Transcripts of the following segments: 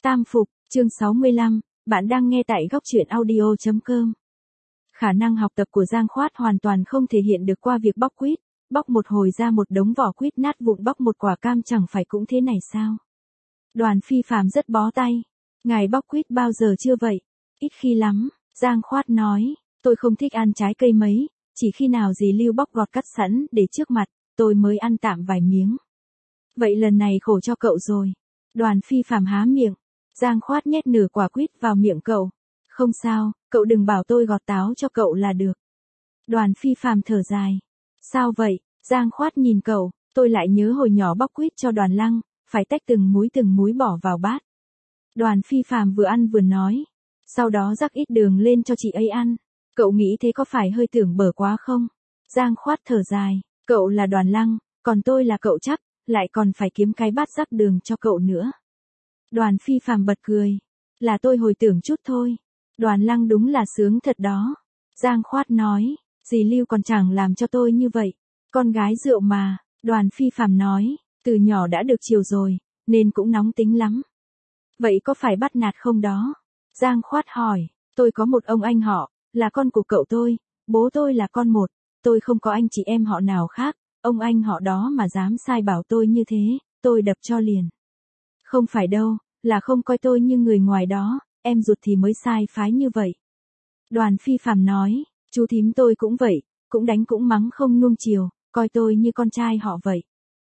Tam Phục, chương 65, bạn đang nghe tại góc truyện audio.com. Khả năng học tập của Giang Khoát hoàn toàn không thể hiện được qua việc bóc quýt, bóc một hồi ra một đống vỏ quýt nát vụn, bóc một quả cam chẳng phải cũng thế này sao? Đoàn Phi Phàm rất bó tay. Ngài bóc quýt bao giờ chưa vậy? Ít khi lắm, Giang Khoát nói, tôi không thích ăn trái cây mấy, chỉ khi nào dì Lưu bóc gọt cắt sẵn để trước mặt, tôi mới ăn tạm vài miếng. Vậy lần này khổ cho cậu rồi. Đoàn Phi Phàm há miệng. Giang Khoát nhét nửa quả quýt vào miệng cậu. Không sao, cậu đừng bảo tôi gọt táo cho cậu là được. Đoàn Phi Phàm thở dài. Sao vậy? Giang Khoát nhìn cậu, tôi lại nhớ hồi nhỏ bóc quýt cho Đoàn Lăng, phải tách từng múi bỏ vào bát. Đoàn Phi Phàm vừa ăn vừa nói. Sau đó rắc ít đường lên cho chị ấy ăn. Cậu nghĩ thế có phải hơi tưởng bở quá không? Giang Khoát thở dài. Cậu là Đoàn Lăng, còn tôi là cậu Chắc, lại còn phải kiếm cái bát rắc đường cho cậu nữa. Đoàn Phi Phàm bật cười. Là tôi hồi tưởng chút thôi. Đoàn Lăng đúng là sướng thật đó. Giang Khoát nói. Dì Lưu còn chẳng làm cho tôi như vậy. Con gái rượu mà. Đoàn Phi Phàm nói. Từ nhỏ đã được chiều rồi, nên cũng nóng tính lắm. Vậy có phải bắt nạt không đó? Giang Khoát hỏi. Tôi có một ông anh họ, là con của cậu tôi. Bố tôi là con một. Tôi không có anh chị em họ nào khác. Ông anh họ đó mà dám sai bảo tôi như thế, tôi đập cho liền. Không phải đâu, là không coi tôi như người ngoài đó, em ruột thì mới sai phái như vậy. Đoàn Phi Phàm nói, chú thím tôi cũng vậy, cũng đánh cũng mắng không nuông chiều, coi tôi như con trai họ vậy.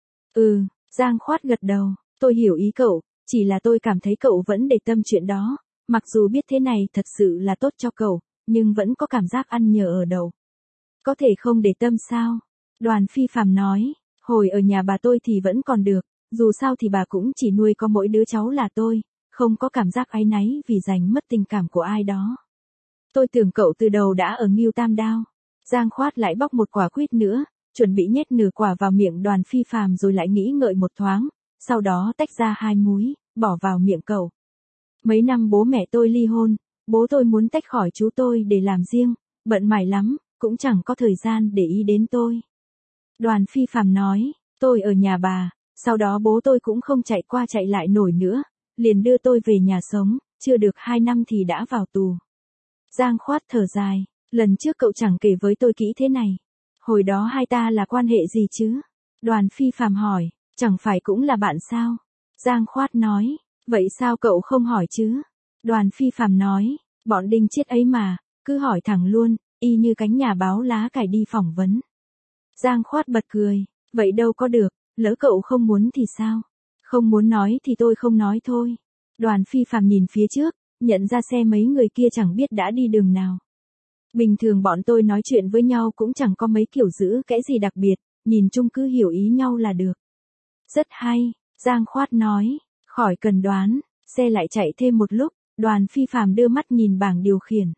Giang Khoát gật đầu, tôi hiểu ý cậu, chỉ là tôi cảm thấy cậu vẫn để tâm chuyện đó, mặc dù biết thế này thật sự là tốt cho cậu, nhưng vẫn có cảm giác ăn nhờ ở đậu. Có thể không để tâm sao? Đoàn Phi Phàm nói, hồi ở nhà bà tôi thì vẫn còn được, dù sao thì bà cũng chỉ nuôi có mỗi đứa cháu là tôi, không có cảm giác áy náy vì giành mất tình cảm của ai đó. Tôi tưởng cậu từ đầu đã ở Ngưu Tam Đao. Giang Khoát lại bóc một quả quýt nữa, chuẩn bị nhét nửa quả vào miệng Đoàn Phi Phàm rồi lại nghĩ ngợi một thoáng, sau đó tách ra 2 múi, bỏ vào miệng cậu. Mấy năm bố mẹ tôi ly hôn, bố tôi muốn tách khỏi chú tôi để làm riêng, bận mải lắm, cũng chẳng có thời gian để ý đến tôi. Đoàn Phi Phàm nói, tôi ở nhà bà, sau đó bố tôi cũng không chạy qua chạy lại nổi nữa, liền đưa tôi về nhà sống, chưa được 2 năm thì đã vào tù. Giang Khoát thở dài, lần trước cậu chẳng kể với tôi kỹ thế này. Hồi đó hai ta là quan hệ gì chứ? Đoàn Phi Phàm hỏi, chẳng phải cũng là bạn sao? Giang Khoát nói, vậy sao cậu không hỏi chứ? Đoàn Phi Phàm nói, bọn đinh chết ấy mà, cứ hỏi thẳng luôn, y như cánh nhà báo lá cải đi phỏng vấn. Giang Khoát bật cười, vậy đâu có được, lỡ cậu không muốn thì sao? Không muốn nói thì tôi không nói thôi. Đoàn Phi Phàm nhìn phía trước, nhận ra xe mấy người kia chẳng biết đã đi đường nào. Bình thường bọn tôi nói chuyện với nhau cũng chẳng có mấy kiểu giữ kẽ gì đặc biệt, nhìn chung cứ hiểu ý nhau là được. Rất hay, Giang Khoát nói, khỏi cần đoán, xe lại chạy thêm một lúc, Đoàn Phi Phàm đưa mắt nhìn bảng điều khiển.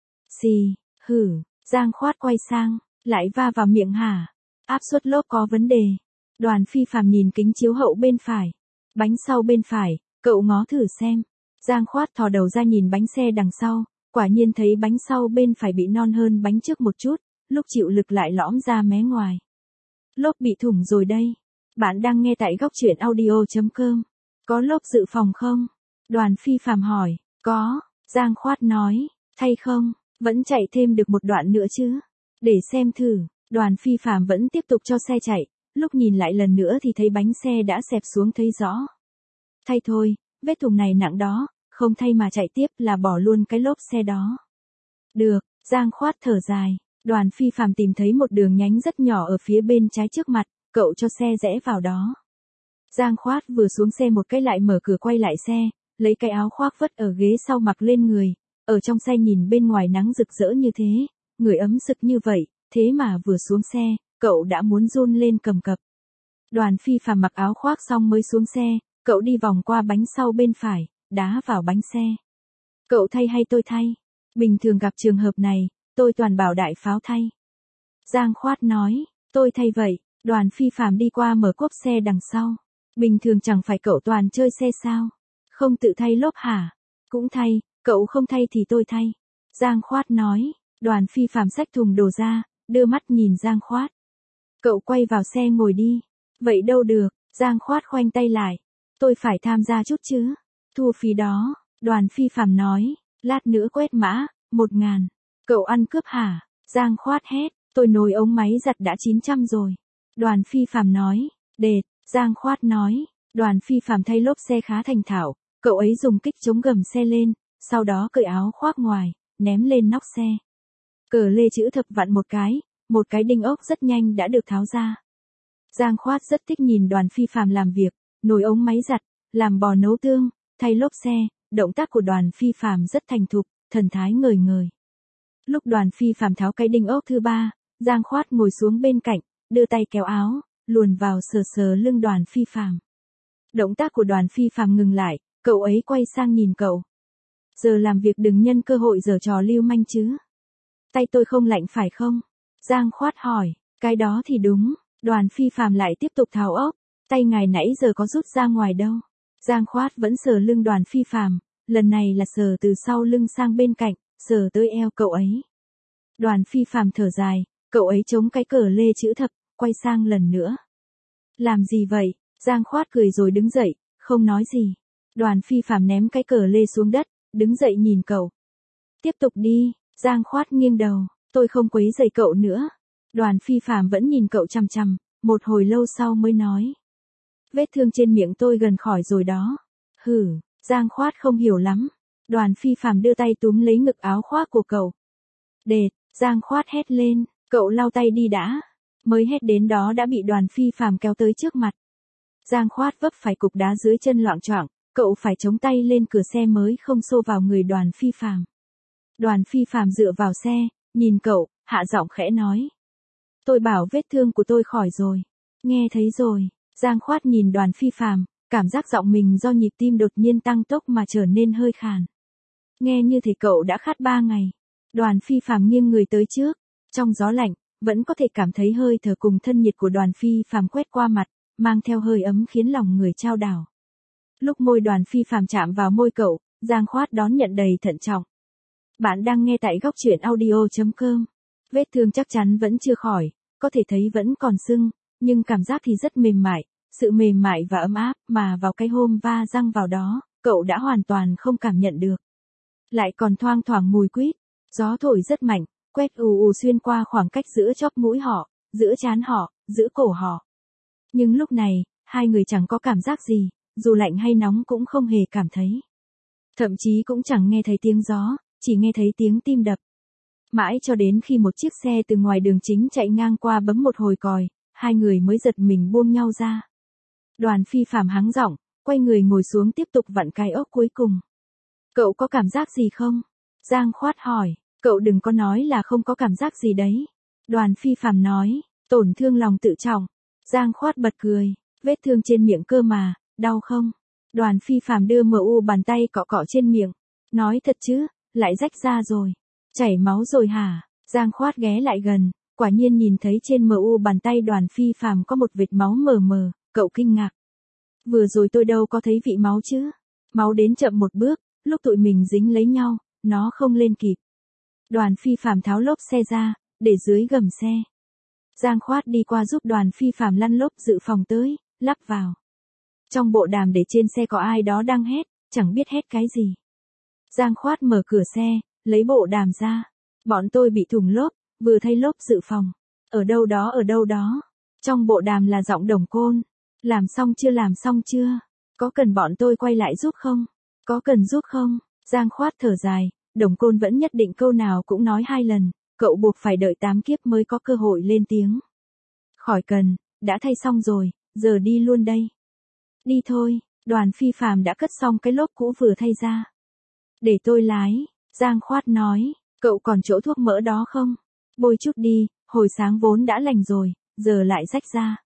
Giang Khoát quay sang, lại va vào miệng hả? Áp suất lốp có vấn đề. Đoàn Phi Phàm nhìn kính chiếu hậu bên phải. Bánh sau bên phải, cậu ngó thử xem. Giang Khoát thò đầu ra nhìn bánh xe đằng sau, quả nhiên thấy bánh sau bên phải bị non hơn bánh trước một chút, lúc chịu lực lại lõm ra mé ngoài. Lốp bị thủng rồi đây. Bạn đang nghe tại góc truyện audio.com. Có lốp dự phòng không? Đoàn Phi Phàm hỏi. Có, Giang Khoát nói. Thay không? Vẫn chạy thêm được một đoạn nữa chứ? Để xem thử. Đoàn Phi Phàm vẫn tiếp tục cho xe chạy, lúc nhìn lại lần nữa thì thấy bánh xe đã xẹp xuống thấy rõ. Thay thôi, vết thủng này nặng đó, không thay mà chạy tiếp là bỏ luôn cái lốp xe đó. Được, Giang Khoát thở dài, Đoàn Phi Phàm tìm thấy một đường nhánh rất nhỏ ở phía bên trái trước mặt, cậu cho xe rẽ vào đó. Giang Khoát vừa xuống xe một cái lại mở cửa quay lại xe, lấy cái áo khoác vất ở ghế sau mặc lên người, ở trong xe nhìn bên ngoài nắng rực rỡ như thế, người ấm sực như vậy. Thế mà vừa xuống xe, cậu đã muốn run lên cầm cập. Đoàn Phi Phàm mặc áo khoác xong mới xuống xe, cậu đi vòng qua bánh sau bên phải, đá vào bánh xe. Cậu thay hay tôi thay? Bình thường gặp trường hợp này, tôi toàn bảo đại pháo thay. Giang Khoát nói, tôi thay vậy. Đoàn Phi Phàm đi qua mở cốp xe đằng sau. Bình thường chẳng phải cậu toàn chơi xe sao? Không tự thay lốp hả? Cũng thay, cậu không thay thì tôi thay. Giang Khoát nói, Đoàn Phi Phàm xách thùng đồ ra, đưa mắt nhìn Giang Khoát. Cậu quay vào xe ngồi đi. Vậy đâu được, Giang Khoát khoanh tay lại. Tôi phải tham gia chút chứ. Thu phí đó, Đoàn Phi Phạm nói, lát nữa quét mã, 1.000. Cậu ăn cướp hả? Giang Khoát hét, tôi nồi ống máy giặt đã 900 rồi. Đoàn Phi Phạm nói, đệt, Giang Khoát nói, Đoàn Phi Phạm thay lốp xe khá thành thạo, cậu ấy dùng kích chống gầm xe lên, sau đó cởi áo khoác ngoài, ném lên nóc xe. Cờ lê chữ thập vặn một cái đinh ốc rất nhanh đã được tháo ra. Giang Khoát rất thích nhìn Đoàn Phi Phạm làm việc, nồi ống máy giặt, làm bò nấu tương, thay lốp xe, động tác của Đoàn Phi Phạm rất thành thục, thần thái ngời ngời. Lúc Đoàn Phi Phạm tháo cái đinh ốc thứ 3, Giang Khoát ngồi xuống bên cạnh, đưa tay kéo áo, luồn vào sờ sờ lưng Đoàn Phi Phạm. Động tác của Đoàn Phi Phạm ngừng lại, cậu ấy quay sang nhìn cậu. Giờ làm việc đừng nhân cơ hội giở trò lưu manh chứ. Tay tôi không lạnh phải không? Giang Khoát hỏi, cái đó thì đúng. Đoàn Phi Phạm lại tiếp tục tháo ốc, tay ngài nãy giờ có rút ra ngoài đâu. Giang Khoát vẫn sờ lưng Đoàn Phi Phạm, lần này là sờ từ sau lưng sang bên cạnh, sờ tới eo cậu ấy. Đoàn Phi Phạm thở dài, cậu ấy chống cái cờ lê chữ thập, quay sang lần nữa. Làm gì vậy? Giang Khoát cười rồi đứng dậy, không nói gì. Đoàn Phi Phạm ném cái cờ lê xuống đất, đứng dậy nhìn cậu. Tiếp tục đi, Giang Khoát nghiêng đầu, tôi không quấy rầy cậu nữa. Đoàn Phi Phạm vẫn nhìn cậu chằm chằm, một hồi lâu sau mới nói. Vết thương trên miệng tôi gần khỏi rồi đó. Hử, Giang Khoát không hiểu lắm. Đoàn Phi Phạm đưa tay túm lấy ngực áo khoác của cậu. Đệt, Giang Khoát hét lên, cậu lau tay đi đã. Mới hét đến đó đã bị Đoàn Phi Phạm kéo tới trước mặt. Giang Khoát vấp phải cục đá dưới chân loạng choạng, cậu phải chống tay lên cửa xe mới không xô vào người Đoàn Phi Phạm. Đoàn Phi Phạm dựa vào xe, nhìn cậu, hạ giọng khẽ nói. Tôi bảo vết thương của tôi khỏi rồi. Nghe thấy rồi. Giang Khoát nhìn Đoàn Phi Phạm, cảm giác giọng mình do nhịp tim đột nhiên tăng tốc mà trở nên hơi khàn. Nghe như thể cậu đã khát 3 ngày. Đoàn Phi Phạm nghiêng người tới trước, trong gió lạnh, vẫn có thể cảm thấy hơi thở cùng thân nhiệt của Đoàn Phi Phạm quét qua mặt, mang theo hơi ấm khiến lòng người chao đảo. Lúc môi Đoàn Phi Phạm chạm vào môi cậu, Giang Khoát đón nhận đầy thận trọng. Bạn đang nghe tại góc truyện audio.com. Vết thương chắc chắn vẫn chưa khỏi, có thể thấy vẫn còn sưng, nhưng cảm giác thì rất mềm mại, sự mềm mại và ấm áp mà vào cái hôm va răng vào đó, cậu đã hoàn toàn không cảm nhận được. Lại còn thoang thoảng mùi quýt, gió thổi rất mạnh, quét ù ù xuyên qua khoảng cách giữa chóp mũi họ, giữa trán họ, giữa cổ họ. Nhưng lúc này, hai người chẳng có cảm giác gì, dù lạnh hay nóng cũng không hề cảm thấy. Thậm chí cũng chẳng nghe thấy tiếng gió, chỉ nghe thấy tiếng tim đập. Mãi cho đến khi một chiếc xe từ ngoài đường chính chạy ngang qua bấm một hồi còi, hai người mới giật mình buông nhau ra. Đoàn Phi Phạm hắng giọng, quay người ngồi xuống tiếp tục vặn cái ốc cuối cùng. Cậu có cảm giác gì không? Giang Khoát hỏi, cậu đừng có nói là không có cảm giác gì đấy. Đoàn Phi Phạm nói, tổn thương lòng tự trọng. Giang Khoát bật cười, vết thương trên miệng cơ mà, đau không? Đoàn Phi Phạm đưa mu bàn tay cọ cọ trên miệng, nói thật chứ, lại rách ra rồi. Chảy máu rồi hả? Giang Khoát ghé lại gần, quả nhiên nhìn thấy trên mu bàn tay Đoàn Phi Phạm có một vệt máu mờ mờ, cậu kinh ngạc. Vừa rồi tôi đâu có thấy vị máu chứ. Máu đến chậm một bước, lúc tụi mình dính lấy nhau, nó không lên kịp. Đoàn Phi Phạm tháo lốp xe ra, để dưới gầm xe. Giang Khoát đi qua giúp Đoàn Phi Phạm lăn lốp dự phòng tới, lắp vào. Trong bộ đàm để trên xe có ai đó đang hét, chẳng biết hét cái gì. Giang Khoát mở cửa xe, lấy bộ đàm ra. Bọn tôi bị thủng lốp, vừa thay lốp dự phòng. Ở đâu đó. Trong bộ đàm là giọng Đồng Côn. Làm xong chưa? Có cần bọn tôi quay lại giúp không? Có cần giúp không? Giang Khoát thở dài, Đồng Côn vẫn nhất định câu nào cũng nói 2 lần, cậu buộc phải đợi 8 kiếp mới có cơ hội lên tiếng. Khỏi cần, đã thay xong rồi, giờ đi luôn đây. Đi thôi, Đoàn Phi Phạm đã cất xong cái lốp cũ vừa thay ra. Để tôi lái, Giang Khoát nói, cậu còn chỗ thuốc mỡ đó không? Bôi chút đi, hồi sáng vốn đã lành rồi, giờ lại rách ra.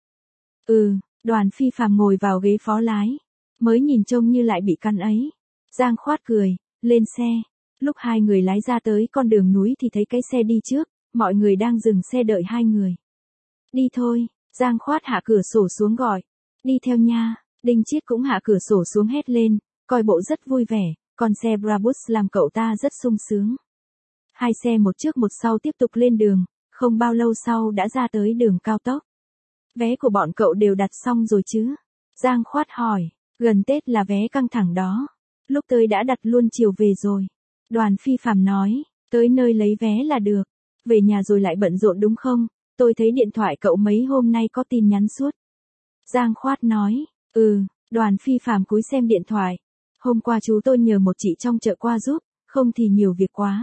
Đoàn Phi Phạm ngồi vào ghế phó lái, mới nhìn trông như lại bị căn ấy. Giang Khoát cười, lên xe. Lúc hai người lái ra tới con đường núi thì thấy cái xe đi trước, mọi người đang dừng xe đợi hai người. Đi thôi, Giang Khoát hạ cửa sổ xuống gọi. Đi theo nha, Đinh Chiết cũng hạ cửa sổ xuống hét lên, coi bộ rất vui vẻ, con xe Brabus làm cậu ta rất sung sướng. Hai xe một trước một sau tiếp tục lên đường, không bao lâu sau đã ra tới đường cao tốc. Vé của bọn cậu đều đặt xong rồi chứ? Giang Khoát hỏi, gần Tết là vé căng thẳng đó. Lúc tới đã đặt luôn chiều về rồi. Đoàn Phi Phạm nói, tới nơi lấy vé là được. Về nhà rồi lại bận rộn đúng không? Tôi thấy điện thoại cậu mấy hôm nay có tin nhắn suốt. Giang Khoát nói, Đoàn Phi Phạm cúi xem điện thoại. Hôm qua chú tôi nhờ một chị trong chợ qua giúp, không thì nhiều việc quá.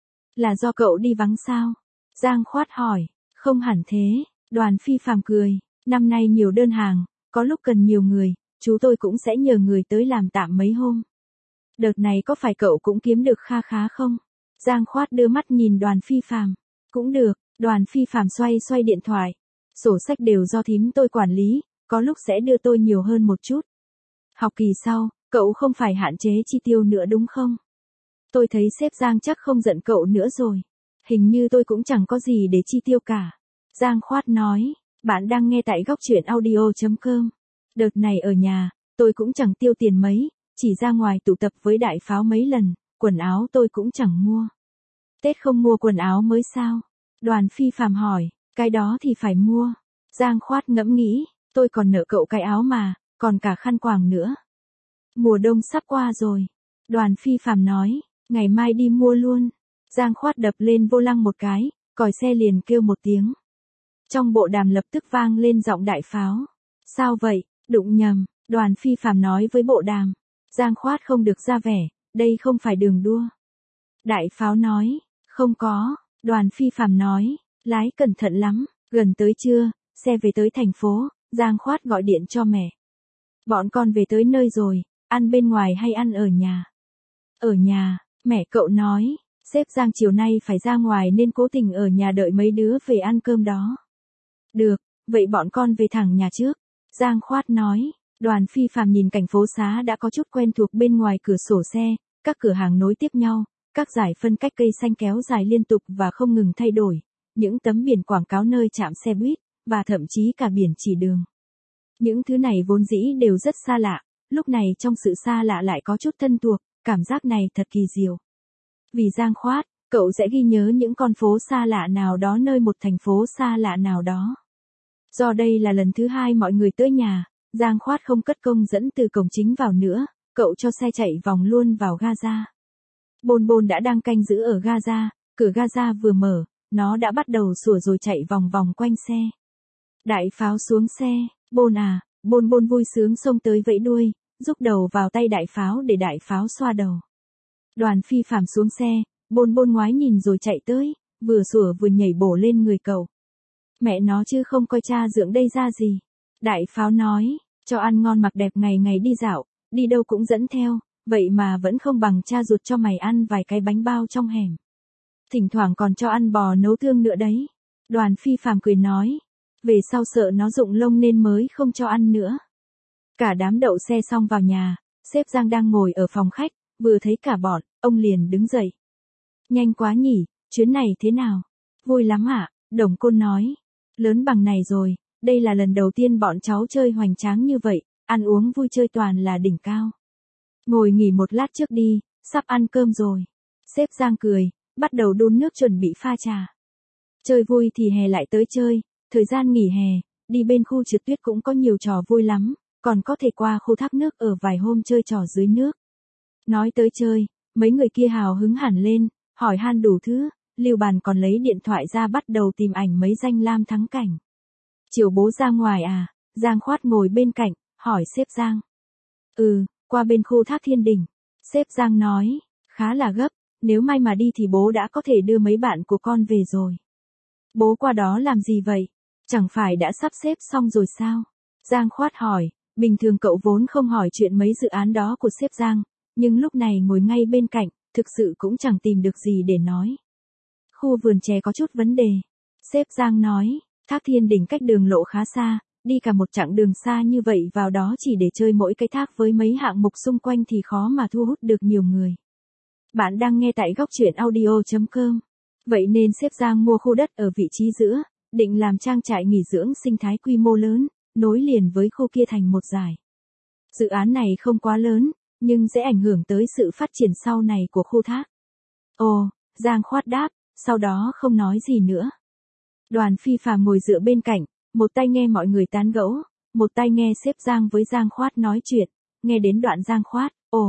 Là do cậu đi vắng sao? Giang Khoát hỏi, không hẳn thế. Đoàn Phi Phạm cười, năm nay nhiều đơn hàng, có lúc cần nhiều người, chú tôi cũng sẽ nhờ người tới làm tạm mấy hôm. Đợt này có phải cậu cũng kiếm được kha khá không? Giang Khoát đưa mắt nhìn Đoàn Phi Phạm. Cũng được. Đoàn Phi Phạm xoay xoay điện thoại. Sổ sách đều do thím tôi quản lý, có lúc sẽ đưa tôi nhiều hơn một chút. Học kỳ sau, cậu không phải hạn chế chi tiêu nữa đúng không? Tôi thấy sếp Giang chắc không giận cậu nữa rồi. Hình như tôi cũng chẳng có gì để chi tiêu cả. Giang Khoát nói, bạn đang nghe tại góc truyện audio.com. Đợt này ở nhà, tôi cũng chẳng tiêu tiền mấy, chỉ ra ngoài tụ tập với đại pháo mấy lần, quần áo tôi cũng chẳng mua. Tết không mua quần áo mới sao? Đoàn Phi Phạm hỏi, cái đó thì phải mua. Giang Khoát ngẫm nghĩ, tôi còn nợ cậu cái áo mà, còn cả khăn quàng nữa. Mùa đông sắp qua rồi. Đoàn Phi Phạm nói, ngày mai đi mua luôn. Giang Khoát đập lên vô lăng một cái, còi xe liền kêu một tiếng. Trong bộ đàm lập tức vang lên giọng đại pháo. Sao vậy, đụng nhầm, Đoàn Phi Phạm nói với bộ đàm. Giang Khoát không được ra vẻ, đây không phải đường đua. Đại pháo nói, không có. Đoàn Phi Phạm nói, lái cẩn thận lắm, gần tới trưa, xe về tới thành phố, Giang Khoát gọi điện cho mẹ. Bọn con về tới nơi rồi, ăn bên ngoài hay ăn ở nhà? Ở nhà, mẹ cậu nói, sếp Giang chiều nay phải ra ngoài nên cố tình ở nhà đợi mấy đứa về ăn cơm đó. Được, vậy bọn con về thẳng nhà trước. Giang Khoát nói, Đoàn Phi Phạm nhìn cảnh phố xá đã có chút quen thuộc bên ngoài cửa sổ xe, các cửa hàng nối tiếp nhau. Các dải phân cách cây xanh kéo dài liên tục và không ngừng thay đổi, những tấm biển quảng cáo nơi trạm xe buýt, và thậm chí cả biển chỉ đường. Những thứ này vốn dĩ đều rất xa lạ, lúc này trong sự xa lạ lại có chút thân thuộc, cảm giác này thật kỳ diệu. Vì Giang Khoát, cậu sẽ ghi nhớ những con phố xa lạ nào đó nơi một thành phố xa lạ nào đó. Do đây là lần thứ 2 mọi người tới nhà, Giang Khoát không cất công dẫn từ cổng chính vào nữa, cậu cho xe chạy vòng luôn vào Gaza. Bôn Bôn đã đang canh giữ ở Gaza, cửa Gaza vừa mở, nó đã bắt đầu sủa rồi chạy vòng vòng quanh xe. Đại pháo xuống xe, Bôn Bôn vui sướng xông tới vẫy đuôi, rúc đầu vào tay đại pháo để đại pháo xoa đầu. Đoàn Phi Phạm xuống xe, Bôn Bôn ngoái nhìn rồi chạy tới, vừa sủa vừa nhảy bổ lên người cậu. Mẹ nó chứ không coi cha dưỡng đây ra gì. Đại pháo nói, cho ăn ngon mặc đẹp ngày ngày đi dạo, đi đâu cũng dẫn theo. Vậy mà vẫn không bằng cha ruột cho mày ăn vài cái bánh bao trong hẻm. Thỉnh thoảng còn cho ăn bò nấu thương nữa đấy. Đoàn Phi Phạm cười nói. Về sau sợ nó rụng lông nên mới không cho ăn nữa. Cả đám đậu xe xong vào nhà, sếp Giang đang ngồi ở phòng khách, vừa thấy cả bọn, ông liền đứng dậy. Nhanh quá nhỉ, chuyến này thế nào? Vui lắm ạ, Đồng Côn nói. Lớn bằng này rồi, đây là lần đầu tiên bọn cháu chơi hoành tráng như vậy, ăn uống vui chơi toàn là đỉnh cao. Ngồi nghỉ một lát trước đi, sắp ăn cơm rồi. Sếp Giang cười, bắt đầu đun nước chuẩn bị pha trà. Chơi vui thì hè lại tới chơi, thời gian nghỉ hè, đi bên khu trượt tuyết cũng có nhiều trò vui lắm, còn có thể qua khu thác nước ở vài hôm chơi trò dưới nước. Nói tới chơi, mấy người kia hào hứng hẳn lên, hỏi han đủ thứ, Lưu Bàn còn lấy điện thoại ra bắt đầu tìm ảnh mấy danh lam thắng cảnh. Chiều bố ra ngoài à? Giang Khoát ngồi bên cạnh, hỏi sếp Giang. Qua bên khu thác Thiên Đình. Sếp Giang nói, khá là gấp, nếu may mà đi thì bố đã có thể đưa mấy bạn của con về rồi. Bố qua đó làm gì vậy? Chẳng phải đã sắp xếp xong rồi sao? Giang Khoát hỏi, bình thường cậu vốn không hỏi chuyện mấy dự án đó của sếp Giang, nhưng lúc này ngồi ngay bên cạnh, thực sự cũng chẳng tìm được gì để nói. Khu vườn chè có chút vấn đề. Sếp Giang nói, thác Thiên Đình cách đường lộ khá xa, đi cả một chặng đường xa như vậy vào đó chỉ để chơi mỗi cái thác với mấy hạng mục xung quanh thì khó mà thu hút được nhiều người. Bạn đang nghe tại góc truyện audio.com. Vậy nên sếp Giang mua khu đất ở vị trí giữa, định làm trang trại nghỉ dưỡng sinh thái quy mô lớn, nối liền với khu kia thành một dải. Dự án này không quá lớn, nhưng sẽ ảnh hưởng tới sự phát triển sau này của khu thác. Ồ, Giang Khoát đáp, sau đó không nói gì nữa. Đoàn Phi Phạm ngồi dựa bên cạnh, một tay nghe mọi người tán gẫu, một tay nghe sếp Giang với Giang Khoát nói chuyện, nghe đến đoạn Giang Khoát, ồ,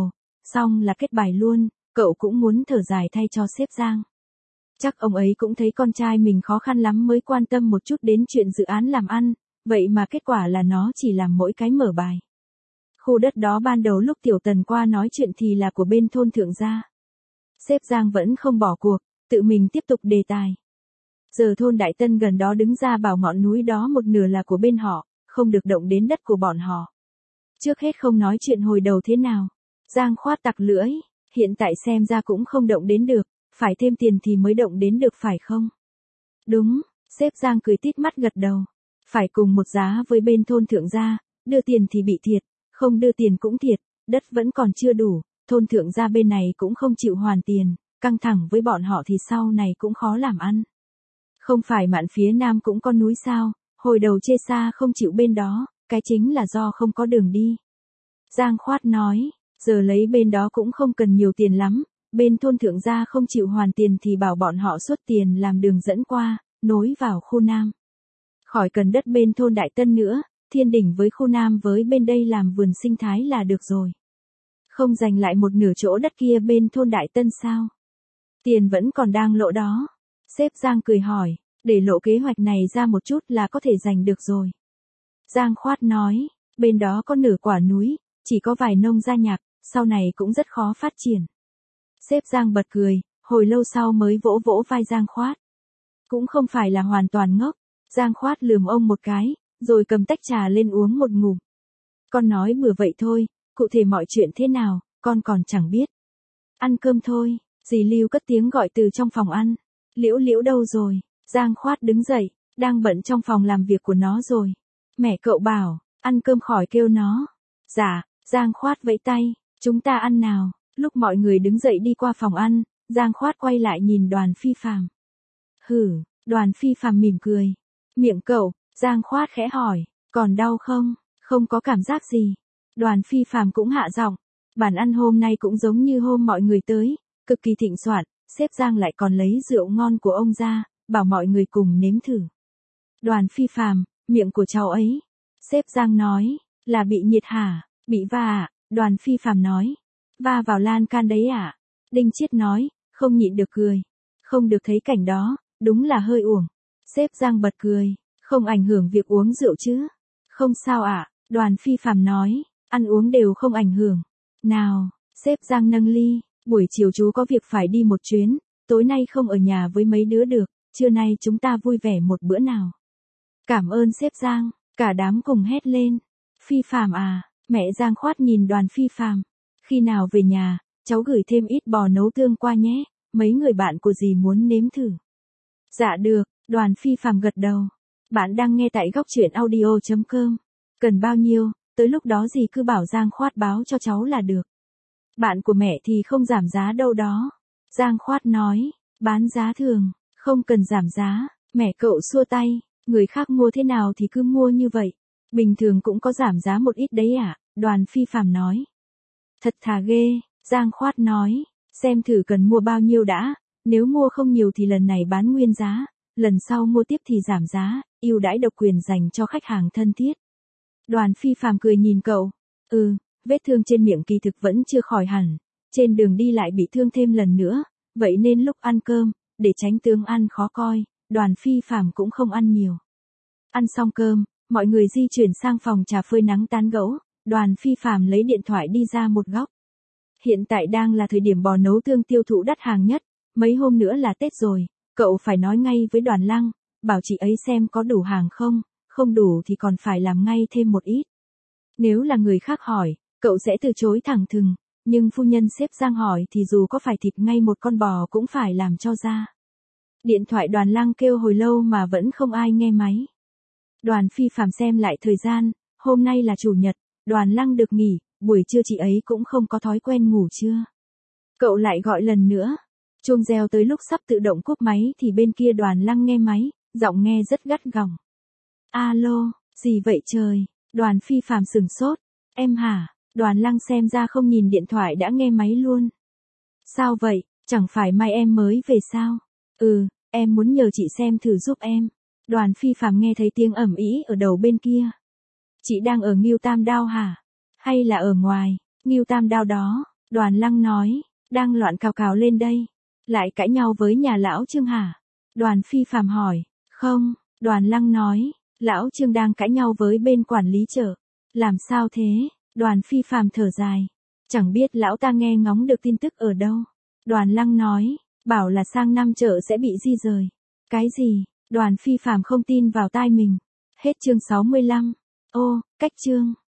Xong là kết bài luôn, cậu cũng muốn thở dài thay cho sếp Giang. Chắc ông ấy cũng thấy con trai mình khó khăn lắm mới quan tâm một chút đến chuyện dự án làm ăn, vậy mà kết quả là nó chỉ làm mỗi cái mở bài. Khu đất đó ban đầu lúc Tiểu Tần qua nói chuyện thì là của bên thôn Thượng Gia. Sếp Giang vẫn không bỏ cuộc, tự mình tiếp tục đề tài. Giờ thôn Đại Tân gần đó đứng ra bảo ngọn núi đó một nửa là của bên họ, không được động đến đất của bọn họ. Trước hết không nói chuyện hồi đầu thế nào. Giang khoát tặc lưỡi, hiện tại xem ra cũng không động đến được, phải thêm tiền thì mới động đến được phải không? Đúng, sếp Giang cười tít mắt gật đầu. Phải cùng một giá với bên thôn Thượng Gia, đưa tiền thì bị thiệt, không đưa tiền cũng thiệt, đất vẫn còn chưa đủ, thôn Thượng Gia bên này cũng không chịu hoàn tiền, căng thẳng với bọn họ thì sau này cũng khó làm ăn. Không phải mạn phía Nam cũng có núi sao, hồi đầu chê xa không chịu bên đó, cái chính là do không có đường đi. Giang khoát nói, giờ lấy bên đó cũng không cần nhiều tiền lắm, bên thôn Thượng Gia không chịu hoàn tiền thì bảo bọn họ xuất tiền làm đường dẫn qua, nối vào khu Nam. Khỏi cần đất bên thôn Đại Tân nữa, Thiên Đỉnh với khu Nam với bên đây làm vườn sinh thái là được rồi. Không dành lại một nửa chỗ đất kia bên thôn Đại Tân sao? Tiền vẫn còn đang lộ đó. Sếp Giang cười hỏi, để lộ kế hoạch này ra một chút là có thể giành được rồi. Giang khoát nói, bên đó có nửa quả núi, chỉ có vài nông gia nhạc, sau này cũng rất khó phát triển. Sếp Giang bật cười, hồi lâu sau mới vỗ vỗ vai Giang khoát. Cũng không phải là hoàn toàn ngốc. Giang khoát lườm ông một cái, rồi cầm tách trà lên uống một ngụm. Con nói bừa vậy thôi, cụ thể mọi chuyện thế nào, con còn chẳng biết. Ăn cơm thôi, dì Lưu cất tiếng gọi từ trong phòng ăn. Liễu Liễu đâu rồi? Giang khoát đứng dậy, đang bận trong phòng làm việc của nó rồi. Mẹ cậu bảo, ăn cơm khỏi kêu nó. Dạ, Giang khoát vẫy tay, chúng ta ăn nào. Lúc mọi người đứng dậy đi qua phòng ăn, Giang khoát quay lại nhìn Đoàn Phi Phàm. Hử, Đoàn Phi Phàm mỉm cười. Miệng cậu, Giang khoát khẽ hỏi, còn đau không? Không có cảm giác gì. Đoàn Phi Phàm cũng hạ giọng. Bàn ăn hôm nay cũng giống như hôm mọi người tới, cực kỳ thịnh soạn, sếp Giang lại còn lấy rượu ngon của ông ra, bảo mọi người cùng nếm thử. Đoàn Phi Phàm, miệng của cháu ấy. Sếp Giang nói, là bị nhiệt hả? Bị va à? Đoàn Phi Phàm nói, va vào lan can đấy à? Đinh Chiết nói, không nhịn được cười. Không được thấy cảnh đó, đúng là hơi uổng. Sếp Giang bật cười, không ảnh hưởng việc uống rượu chứ? Không sao ạ, Đoàn Phi Phàm nói, ăn uống đều không ảnh hưởng. Nào, sếp Giang nâng ly, buổi chiều chú có việc phải đi một chuyến, tối nay không ở nhà với mấy đứa được, trưa nay chúng ta vui vẻ một bữa nào. Cảm ơn sếp Giang, cả đám cùng hét lên. Phi Phàm à, mẹ Giang khoát nhìn Đoàn Phi Phàm. Khi nào về nhà, cháu gửi thêm ít bò nấu tương qua nhé, mấy người bạn của dì muốn nếm thử. Dạ được, Đoàn Phi Phàm gật đầu. Bạn đang nghe tại góc truyện audio.com. Cần bao nhiêu, tới lúc đó dì cứ bảo Giang khoát báo cho cháu là được. Bạn của mẹ thì không giảm giá đâu đó. Giang khoát nói, bán giá thường, không cần giảm giá. Mẹ cậu xua tay, người khác mua thế nào thì cứ mua như vậy. Bình thường cũng có giảm giá một ít đấy à, Đoàn Phi Phàm nói. Thật thà ghê, Giang khoát nói, xem thử cần mua bao nhiêu đã, nếu mua không nhiều thì lần này bán nguyên giá, lần sau mua tiếp thì giảm giá, ưu đãi độc quyền dành cho khách hàng thân thiết. Đoàn Phi Phàm cười nhìn cậu, vết thương trên miệng kỳ thực vẫn chưa khỏi hẳn, trên đường đi lại bị thương thêm lần nữa, vậy nên lúc ăn cơm, để tránh tướng ăn khó coi, Đoàn Phi Phàm cũng không ăn nhiều. Ăn xong cơm, mọi người di chuyển sang phòng trà phơi nắng tán gẫu, Đoàn Phi Phàm lấy điện thoại đi ra một góc. Hiện tại đang là thời điểm bò nấu tương tiêu thụ đắt hàng nhất, mấy hôm nữa là Tết rồi, cậu phải nói ngay với Đoàn Lăng, bảo chị ấy xem có đủ hàng không, không đủ thì còn phải làm ngay thêm một ít. Nếu là người khác hỏi, cậu sẽ từ chối thẳng thừng, nhưng phu nhân sếp Giang hỏi thì dù có phải thịt ngay một con bò cũng phải làm cho ra. Điện thoại Đoàn Lăng kêu hồi lâu mà vẫn không ai nghe máy. Đoàn Phi Phàm xem lại thời gian, hôm nay là chủ nhật, Đoàn Lăng được nghỉ, buổi trưa chị ấy cũng không có thói quen ngủ trưa. Cậu lại gọi lần nữa. Chuông reo tới lúc sắp tự động cúp máy thì bên kia Đoàn Lăng nghe máy, giọng nghe rất gắt gỏng. Alo, gì vậy trời? Đoàn Phi Phàm sửng sốt. Em hả? Đoàn Lăng xem ra không nhìn điện thoại đã nghe máy luôn. Sao vậy, chẳng phải mai em mới về sao? Em muốn nhờ chị xem thử giúp em. Đoàn Phi Phàm nghe thấy tiếng ầm ĩ ở đầu bên kia. Chị đang ở Ngưu Tam Đao hả? Hay là ở ngoài, Ngưu Tam Đao đó? Đoàn Lăng nói, đang loạn cào cào lên đây. Lại cãi nhau với nhà lão Trương hả? Đoàn Phi Phàm hỏi, không, Đoàn Lăng nói, lão Trương đang cãi nhau với bên quản lý chợ. Làm sao thế? Đoàn Phi Phàm thở dài. Chẳng biết lão ta nghe ngóng được tin tức ở đâu. Đoàn Lăng nói, bảo là sang năm chợ sẽ bị di rời. Cái gì? Đoàn Phi Phàm không tin vào tai mình. Hết chương 65. Ô, cách chương.